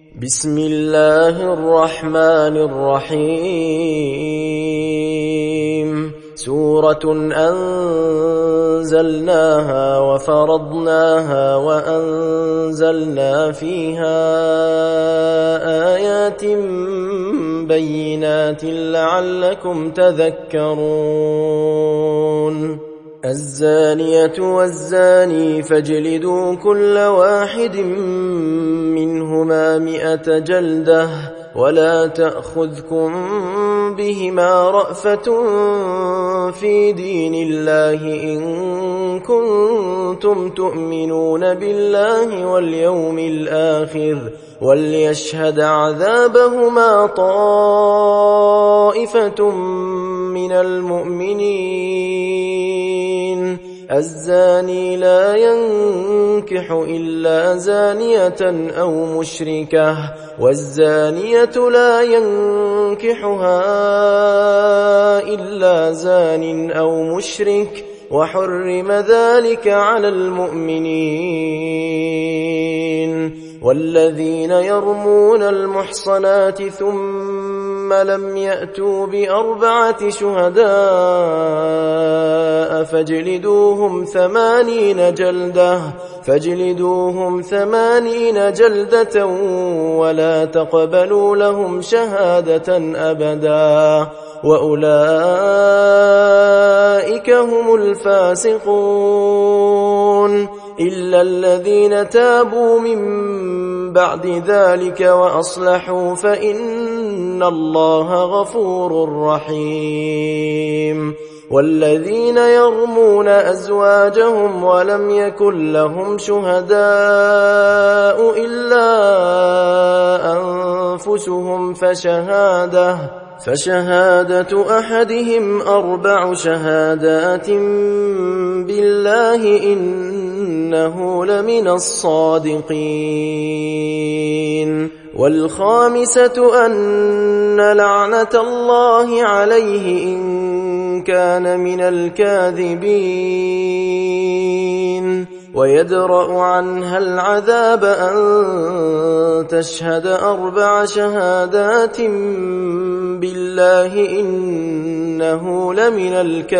بسم الله الرحمن الرحيم. سورة أنزلناها وفرضناها وأنزلنا فيها آيات بينات لعلكم تذكرون. الزانية والزاني فاجلدوا كل واحد منهما 100 جلدة ولا تأخذكم بهما رأفة في دين الله إن كنتم تؤمنون بالله واليوم الآخر وليشهد عذابهما طائفة من المؤمنين. الزاني لا ينكح إلا زانية أو مشركة والزانية لا ينكحها إلا زان أو مشرك وحرم ذلك على المؤمنين. والذين يرمون المحصنات ثم لم يأتوا ب4 شهداء فاجلدوهم 80 جلدة ولا تقبلوا لهم شهادة أبدا وأولئك هم الفاسقون إلا الذين تابوا من بعد ذلك وأصلحوا فإن الله غفور رحيم. والذين يرمون أزواجهم ولم يكن لهم شهداء إلا أنفسهم فشهادة أحدهم 4 شهادات بالله إنه لمن الصادقين. والخامسة أن لعنة الله عليه إن كان من الكاذبين ويدرأ عنها العذاب أن تشهد 4 شهادات بالله إنه لمن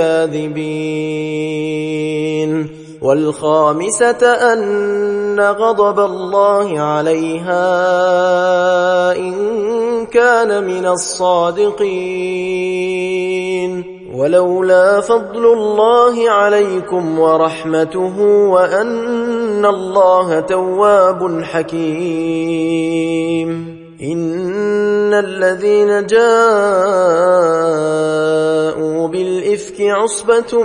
الكاذبين. والخامسة أن غضب الله عليها إن كان من الصادقين. ولولا فضل الله عليكم ورحمته وأن الله تواب حكيم. إن الذين جاءوا بالإفك عصبة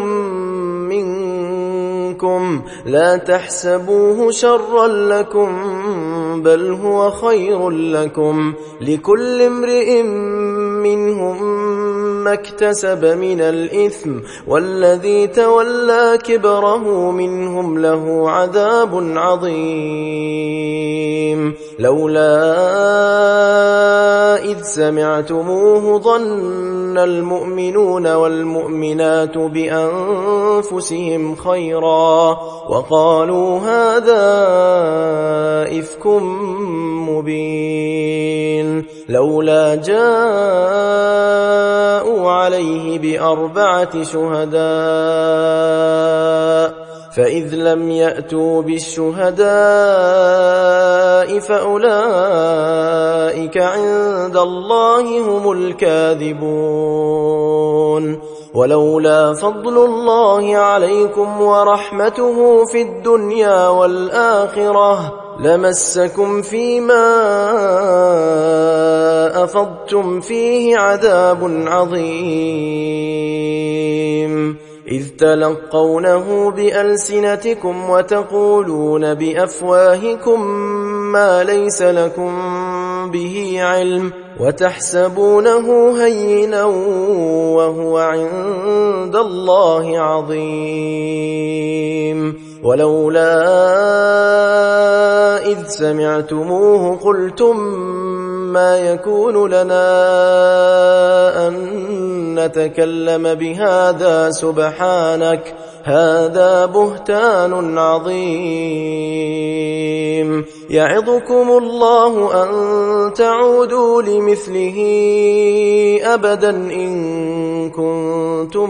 منكم لا تحسبوه شرا لكم بل هو خير لكم لكل امرئ منهم ما اكتسب من الإثم والذي تولى كبره منهم له عذاب عظيم. لولا إذ سمعتموه ظن المؤمنون والمؤمنات بأنفسهم خيرا وقالوا هذا إفك مبين. لولا جاءوا عليه ب4 شهداء فإذ لم يأتوا بالشهداء فأولئك عند الله هم الكاذبون. ولولا فضل الله عليكم ورحمته في الدنيا والآخرة لمسكم فيما أفضتم فيه عذاب عظيم إذ تلقونه بألسنتكم وتقولون بأفواهكم ما ليس لكم به علم وتحسبونه هينا وهو عند الله عظيم. ولولا إذ سمعتموه قلتم ما يكون لنا أن نتكلم بهذا سبحانك هذا بهتان عظيم يعظكم الله أن تعودوا لمثله أبدا إن كنتم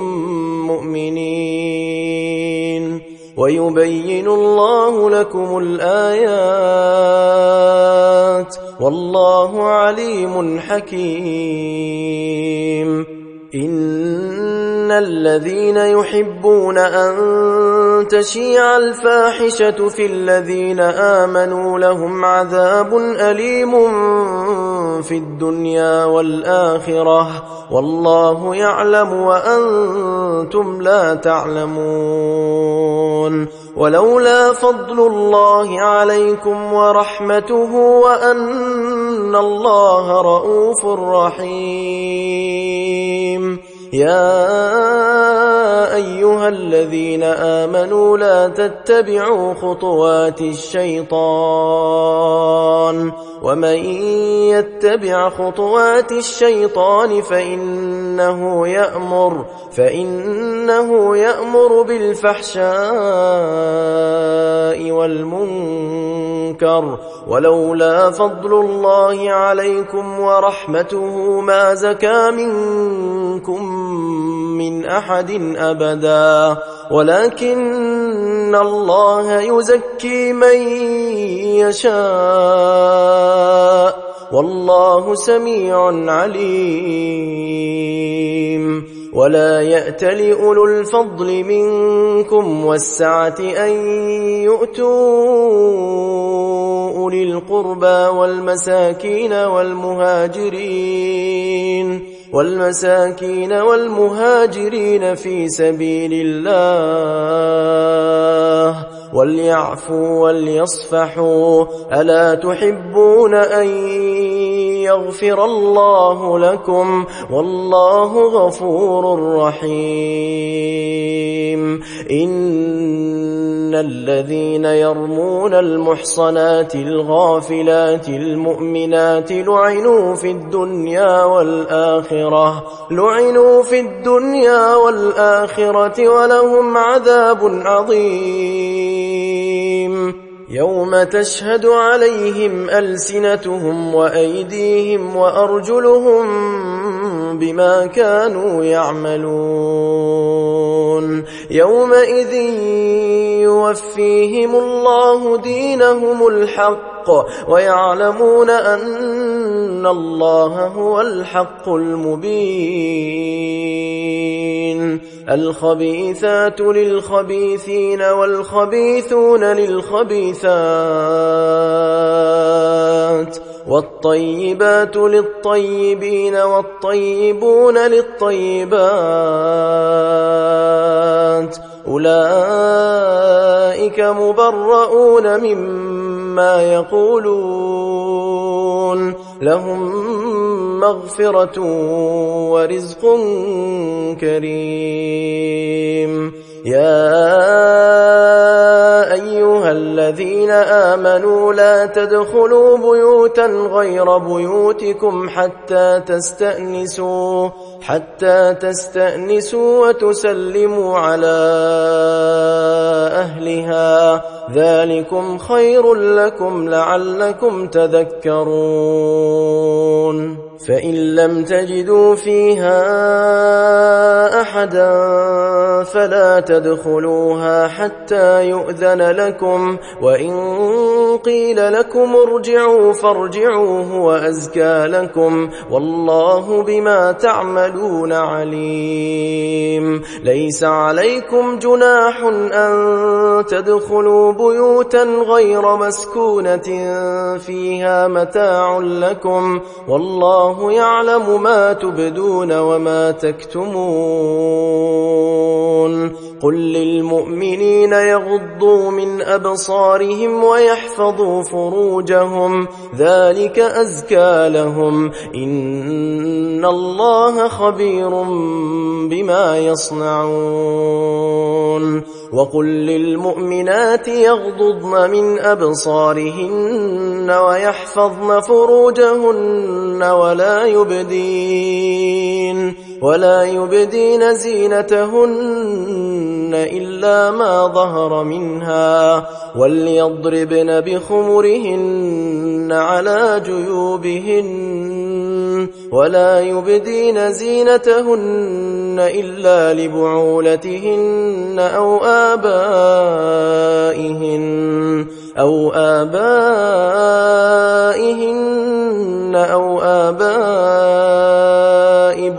مؤمنين ويبين الله لكم الآيات والله عليم حكيم إن الذين يحبون أن تشيع الفاحشة في الذين آمنوا لهم عذاب أليم في الدنيا والآخرة والله يعلم وأنتم لا تعلمون ولولا فضل الله عليكم ورحمته وأن الله رؤوف رحيم يا أيها الذين آمنوا لا تتبعوا خطوات الشيطان ومن يتبع خطوات الشيطان فإنه يأمر بالفحشاء والمنكر ولولا فضل الله عليكم ورحمته ما زكى منكم من أحد أبدا ولكن الله يزكي من يشاء والله سميع عليم ولا يأتل أولو الفضل منكم والسعة أن يؤتوا أولي القربى والمساكين في سبيل الله وليعفوا وليصفحوا ألا تحبون أن يغفر الله لكم والله غفور رحيم إن الذين يرمون المحصنات الغافلات المؤمنات لعنوا في الدنيا والآخرة ولهم عذاب عظيم يوم تشهد عليهم ألسنتهم وأيديهم وأرجلهم بما كانوا يعملون يومئذ يوفيهم الله دينهم الحق ويعلمون أن الله هو الحق المبين الخبيثات للخبيثين والخبيثون للخبيثات والطيبات للطيبين والطيبون للطيبات أولئك مبرؤون مما يقولون لهم مغفرة ورزق كريم يا أيها الذين آمنوا لا تدخلوا بيوتا غير بيوتكم حتى تستأنسوا وتسلموا على أهلها ذلكم خير لكم لعلكم تذكرون فإن لم تجدوا فيها أحدا فلا تدخلوها حتى يؤذن لكم وإن قيل لكم ارجعوا فارجعوا هو أزكى لكم والله بما تعملون عليم ليس عليكم جناح أن تدخلوا بيوتا غير مسكونة فيها متاع لكم والله يعلم ما تبدون وما تكتمون قل للمؤمنين يغضوا من أبصارهم ويحفظوا فروجهم ذلك أزكى لهم إن الله خبير بما يصنعون وقل للمؤمنات يغضضن من أبصارهن ولا يبدين زينتهن إلا ما ظهر منها وليضربن بخمرهن على جيوبهن ولا يبدين زينتهن إلا لبعولتهن أو آبائهن أو آباء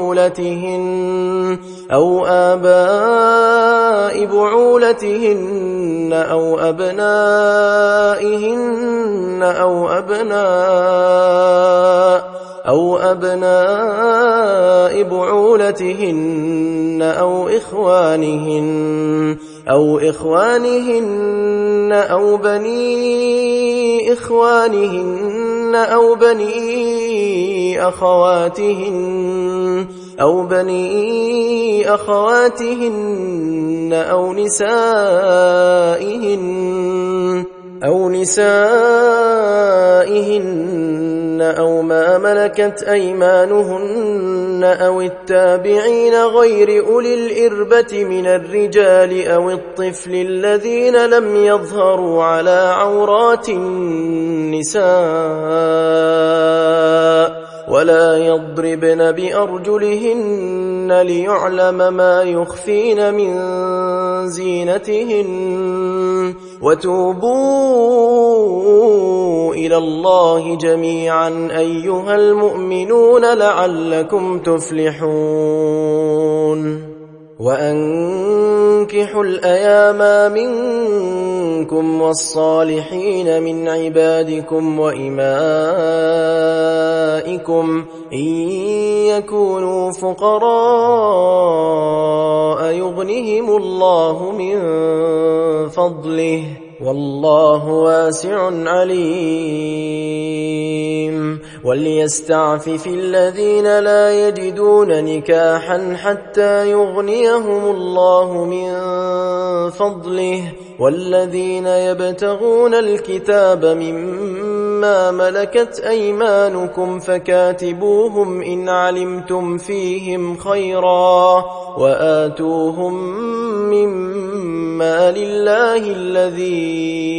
بعولتهن أو أبنائهن أو أبناء بعولتهن أو إخوانهن أو بني إخوانهن أو بني أخواتهن أو نسائهن أو ما ملكت أيمانهن أو التابعين غير أولي الإربة من الرجال أو الطفل الذين لم يظهروا على عورات النساء ولا يضربن بأرجلهن ليعلم ما يخفين من زينتهن وتوبوا إلى الله جميعا أيها المؤمنون لعلكم تفلحون وأنكحوا الأيام منكم والصالحين من عبادكم وإمائكم إن يكونوا فقراء يغنهم الله من فضله والله واسع عليم وليستعفف الذين لا يجدون نكاحا حتى يغنيهم الله من فضله والذين يبتغون الكتاب مما ملكت أيمانكم فكاتبوهم إن علمتم فيهم خيرا وآتوهم مما لله الذي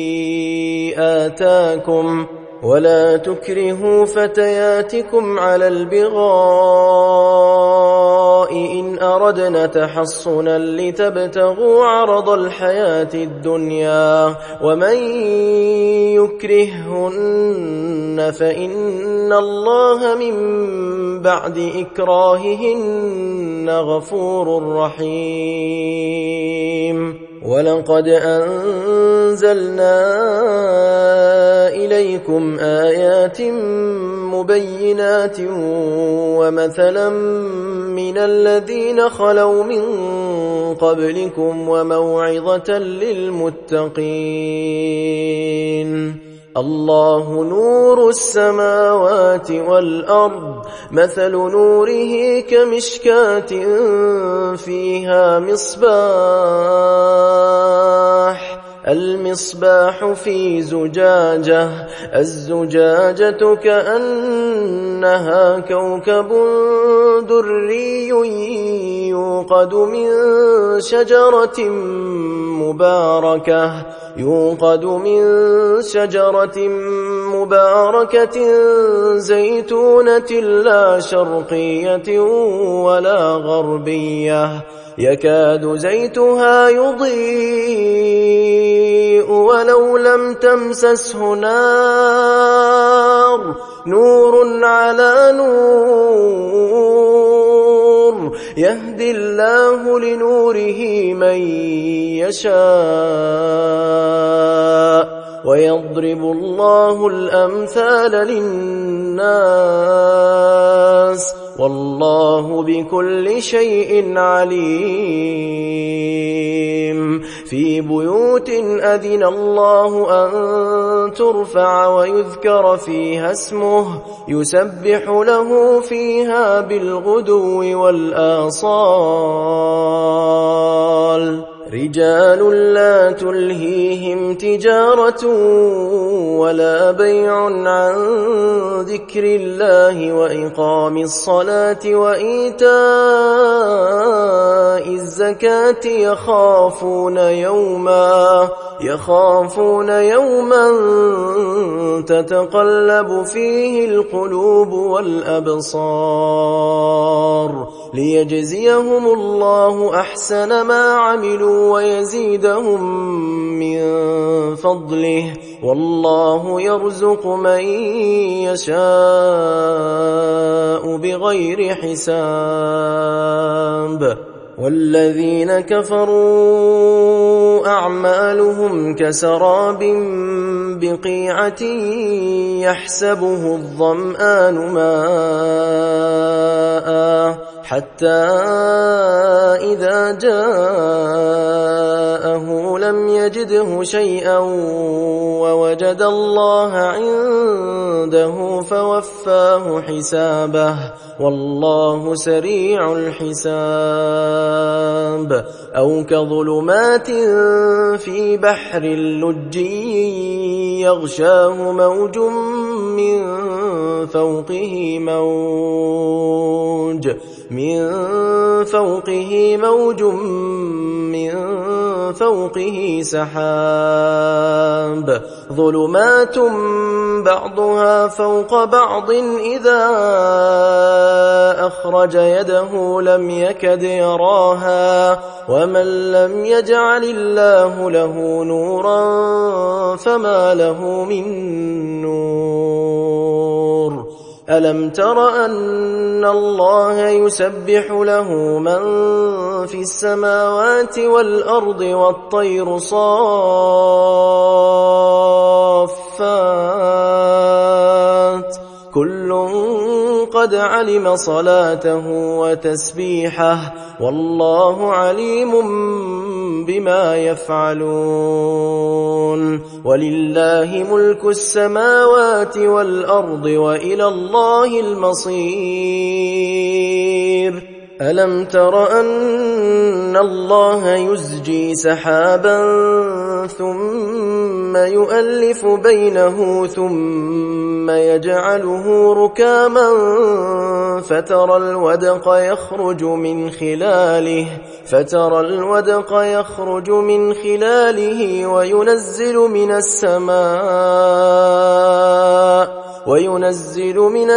آتاكم ولا تكرهوا فتياتكم على البغاء إن أردنا تحصنا لتبتغوا عرض الحياة الدنيا ومن يكرههن فإن الله من بعد إكراههن غفور رحيم ولقد أنزلنا إليكم آيات مبينات ومثلا من الذين خلوا من قبلكم وموعظة للمتقين الله نور السماوات والأرض مثل نوره كمشكاة فيها المصباح في زجاجة الزجاجة كأنها كوكب دري يوقد من شجرة مباركة زيتونة لا شرقية ولا غربية يكاد زيتها يضيء ولو لم تمسسه نار نور على نور يهدي الله لنوره من يشاء ويضرب الله الأمثال للناس والله بكل شيء عليم في بيوت أذن الله أن ترفع ويذكر فيها اسمه يسبح له فيها بالغدو والآصال رجال لا تلهيهم تجارة ولا بيع عن ذكر الله وإقام الصلاة وإيتاء الزكاة يخافون يوما تتقلب فيه القلوب والأبصار ليجزيهم الله أحسن ما عملوا ويزيدهم من فضله والله يرزق من يشاء بغير حساب. والذين كفروا أعمالهم كسراب بقيعة يحسبه الظمآن ماء حتى إذا جاءه لم يجده شيئا ووجد الله عنده فوفاه حسابه والله سريع الحساب. أو كظلمات في بحر لجي يغشاه موج من فوقه سحاب ظلمات بعضها فوق بعض إذا أخرج يده لم يكد يراها ومن لم يجعل الله له نورا فما له من نور. ألم تر أن الله يسبح له من في السماوات والأرض والطير صافات كل قد علم صلاته وتسبيحه والله عليم بما يفعلون. ولله ملك السماوات والأرض وإلى الله المصير. ألم تر أن الله يزجي سحابا ثم يؤلف بينه ثم يجعله ركاما فترى الودق يخرج من خلاله وينزل من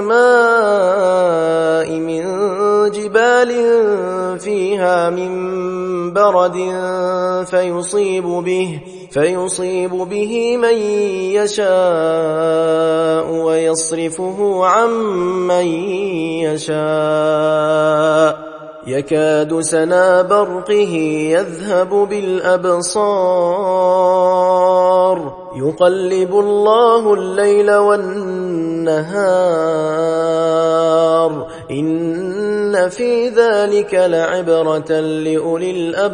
السماء من جبال فيها من برد فيصيب به من يشاء ويصرفه عن من يشاء يكاد سنا برقه يذهب بالأبصار يقلب الله الليل والنهار إن في ذلك لعبرة لأولي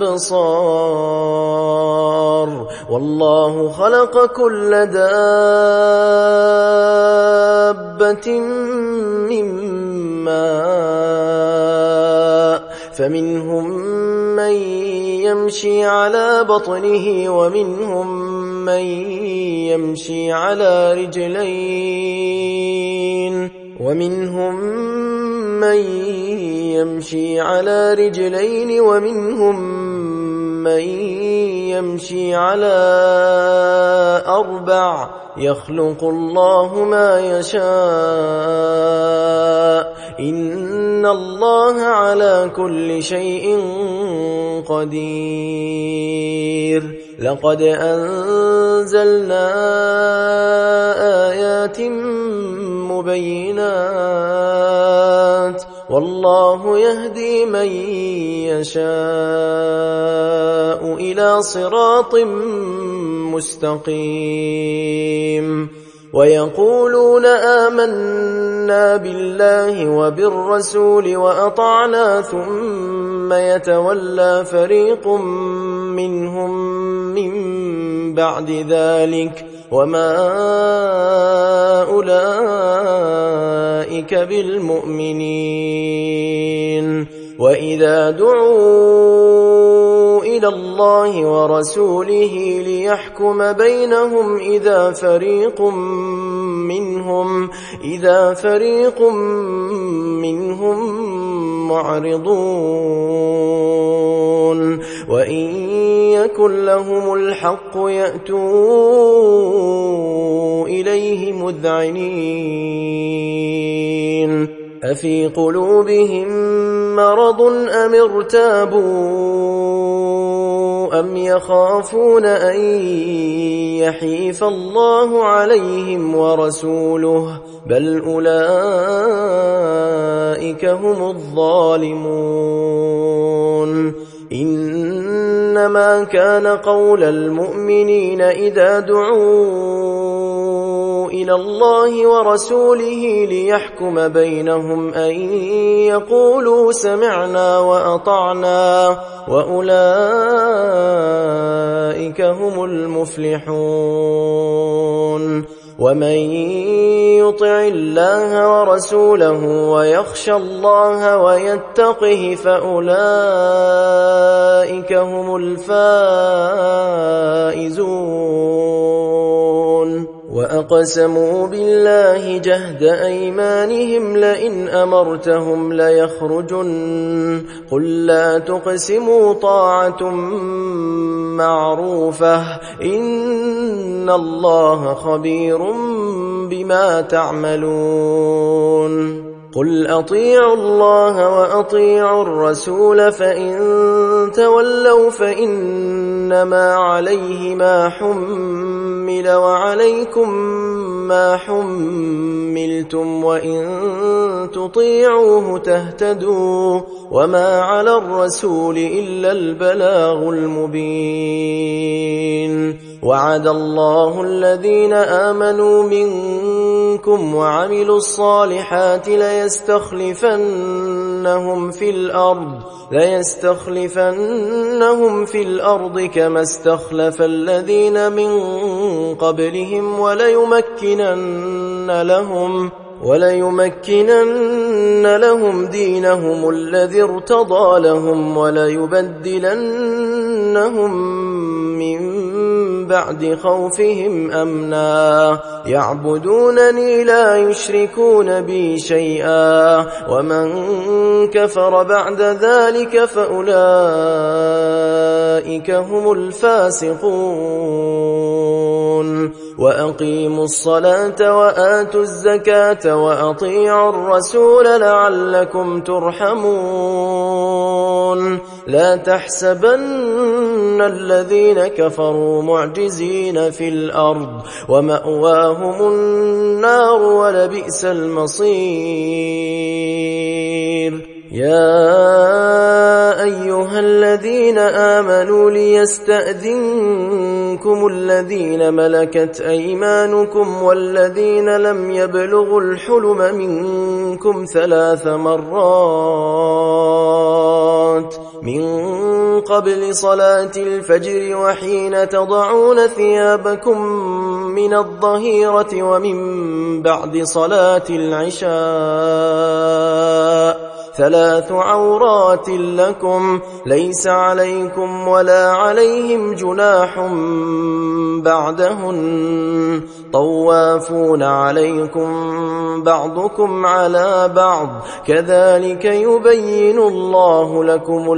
الأبصار. والله خلق كل دابة من ماء فمنهم من يمشي على بطنه ومنهم من يمشي على رجلين ومنهم من يمشي على أربع يخلق الله ما يشاء إن الله على كل شيء قدير. لقد أنزلنا آيات مبينات والله يهدي من يشاء إلى صراط مستقيم. ويقولون آمنا بالله وبالرسول وأطعنا ثم يتولى فريق منهم من بعد ذلك وما أولئك بالمؤمنين. وإذا دعوا إلى الله ورسوله ليحكم بينهم إذا فريق منهم معرضون وإن يكن لهم الحق يأتوا إليه مذعنين أفي قلوبهم مرض أم ارتابوا أم يخافون أن يحيف الله عليهم ورسوله بل أولئك هم الظالمون إنما كان قول المؤمنين إذا دعوا إلى الله ورسوله ليحكم بينهم أن يقولوا سمعنا وأطعنا وأولئك هم المفلحون ومن يطع الله ورسوله ويخشى الله ويتقه فأولئك هم الفائزون وأقسموا بالله جهد أيمانهم لئن أمرتهم ليخرجن قل لا تقسموا طاعة معروفة إن الله خبير بما تعملون قل أطيعوا الله وأطيعوا الرسول فإن تولوا فإنما عليه ما حمل وعليكم ما حملتم وإن تطيعوه تهتدوا وما على الرسول إلا البلاغ المبين وعد الله الذين آمنوا منكم وعملوا الصالحات ليستخلفنهم في الأرض كما استخلف الذين من قبلهم وليمكنن لهم دينهم الذي ارتضى لهم وليبدلنهم من بعد خوفهم أمنا يعبدونني لا يشركون بي شيئا ومن كفر بعد ذلك فأولئك هم الفاسقون وأقيموا الصلاة وآتوا الزكاة وأطيعوا الرسول لعلكم ترحمون لا تحسبن الذين كفروا معجزين في الأرض ومأواهم النار ولبئس المصير يا أيها الذين آمنوا ليستأذنكم الذين ملكت أيمانكم والذين لم يبلغوا الحلم منكم 3 مرات من قبل صلاة الفجر وحين تضعون ثيابكم من الظهيرة ومن بعد صلاة العشاء 3 عورات لكم ليس عليكم ولا عليهم جناح بعدهن طوافون عليكم بعضكم على بعض كذلك يبين الله لكم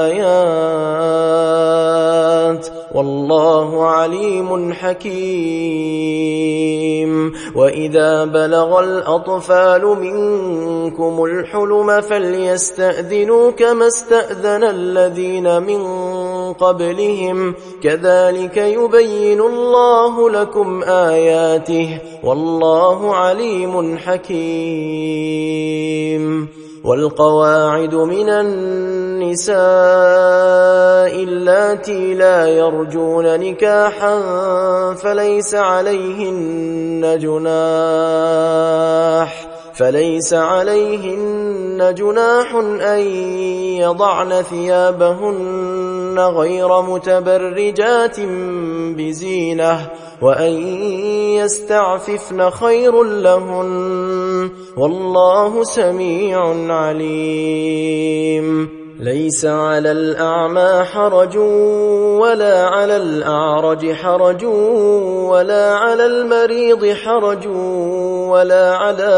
الآيات والله عليم حكيم وإذا بلغ الأطفال منكم الحلم فليستأذنوا كما استأذن الذين من قبلهم كذلك يبين الله لكم آياته والله عليم حكيم والقواعد من النساء اللاتي لا يرجون نكاحا فليس عليهن جناح أن يضعن ثيابهن غير متبرجات بزينة وأن يستعففن خير لهن والله سميع عليم ليس على الأعمى حرج ولا على الأعرج حرج ولا على المريض حرج ولا على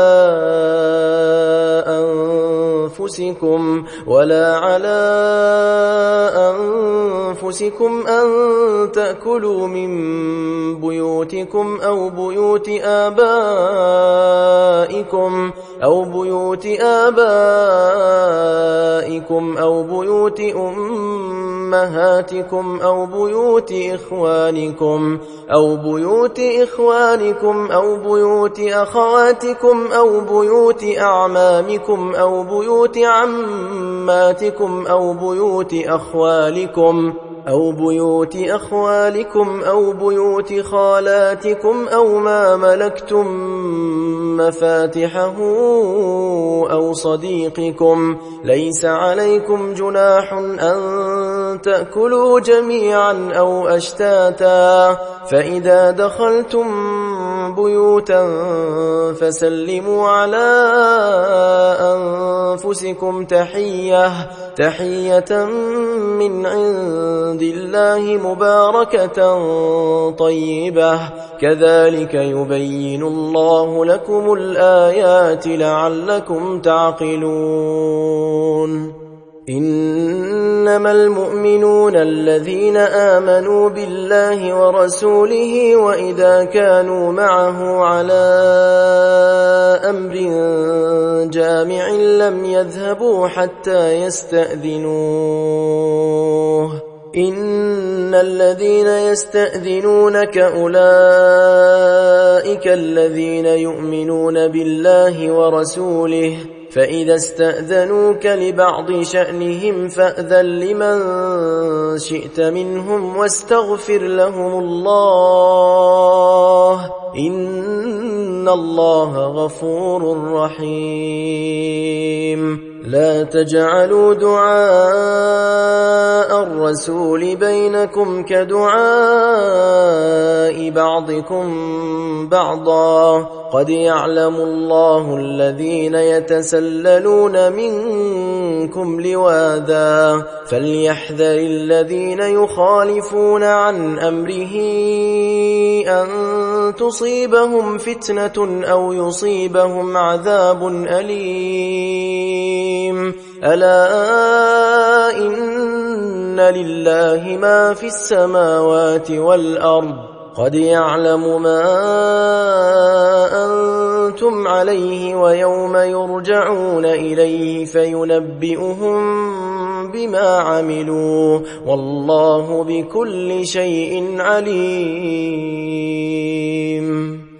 أنفسكم أن تأكلوا من بيوتكم أو بيوت آبائكم أو بيوت أمهاتكم أو بيوت إخوانكم أو بيوت أخواتكم أو بيوت أعمامكم أو بيوت عماتكم أو بيوت أخوالكم أو بيوت خالاتكم أو ما ملكتم مفاتحه أو صديقكم. ليس عليكم جناح أن تأكلوا جميعا أو أشتاتا، فإذا دخلتم بيوتا فسلموا على أنفسكم تحية من عند الله مباركة طيبة، كذلك يبين الله لكم الآيات لعلكم تعقلون. إنما المؤمنون الذين آمنوا بالله ورسوله وإذا كانوا معه على أمر جامع لم يذهبوا حتى يستأذنوه. إن الذين يستأذنونك أولئك الذين يؤمنون بالله ورسوله، فإذا استأذنوك لبعض شأنهم فأذن لمن شئت منهم واستغفر لهم الله، إن الله غفور رحيم. لا تجعلوا دعاء الرسول بينكم كدعاء بعضكم بعضا، قد يعلم الله الذين يتسللون منكم لواذا، فليحذر الذين يخالفون عن أمره أن تصيبهم فتنة أو يصيبهم عذاب أليم. ألا إن لله ما في السماوات والأرض، قد يعلم ما أنتم عليه ويوم يرجعون إليه فينبئهم بما عملوا، والله بكل شيء عليم.